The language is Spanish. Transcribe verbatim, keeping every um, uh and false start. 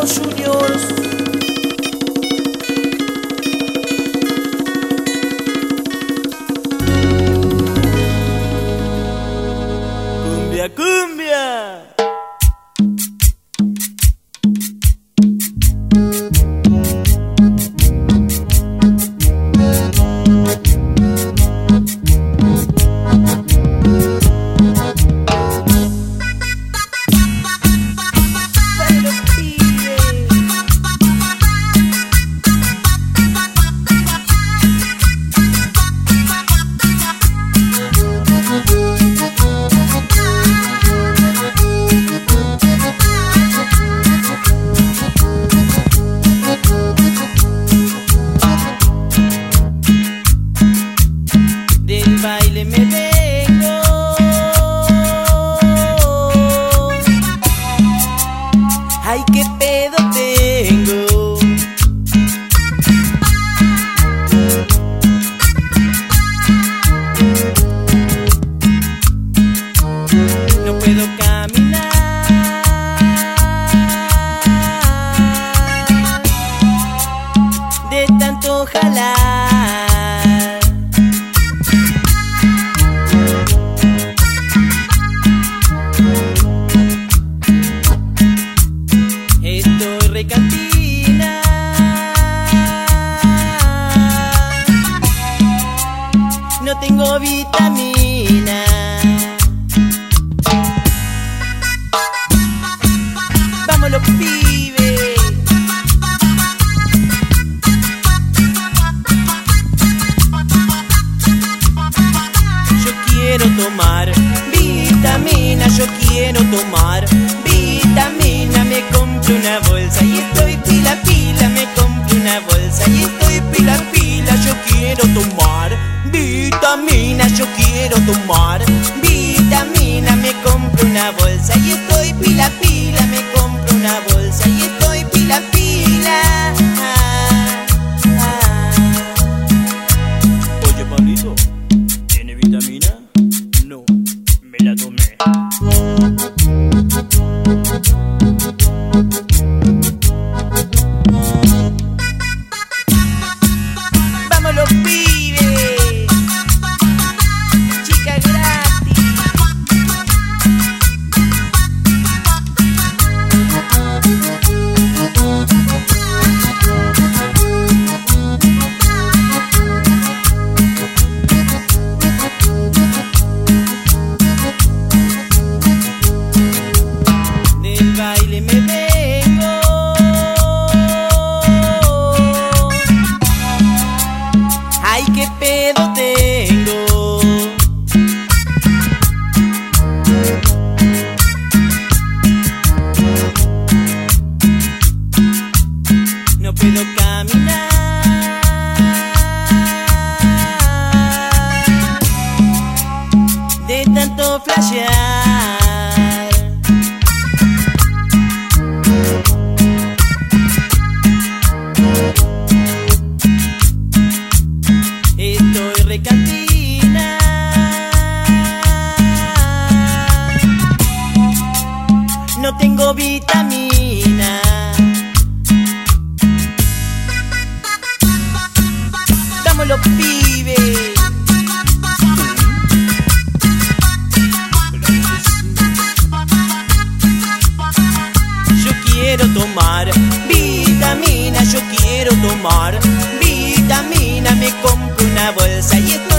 Carlos Juniors. Cumbia, cumbia. Baile me vengo, ay qué pedo tengo. No puedo caminar de tanto jalar. Cantina, no tengo vitamina. Vamos los pibes. Yo quiero tomar vitamina, yo quiero tomar vitamina. Me compro una bolsa y estoy pila pila. Me compro una bolsa y estoy pila pila. Yo quiero tomar vitamina, yo quiero tomar vitamina. Me compro una bolsa y estoy pila pila. Me compro una bolsa y estoy pila pila. Ah, ah. Oye Pablito, ¿tiene vitamina? No, me la tomé. Vamos los pibes, chica gratis. Del baile me vengo, ay qué pedo tengo. No puedo caminar de tanto flashear. Estoy recantina, no tengo vitamina. Damos los pibes. Yo quiero tomar vitamina, yo quiero tomar vitamina. Me compro una bolsa y estoy